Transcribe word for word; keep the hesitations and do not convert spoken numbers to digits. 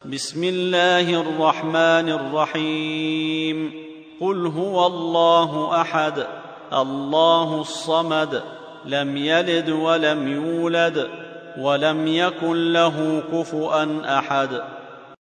بسم الله الرحمن الرحيم. قل هو الله أحد الله الصمد لم يلد ولم يولد ولم يكن له كفؤا أحد.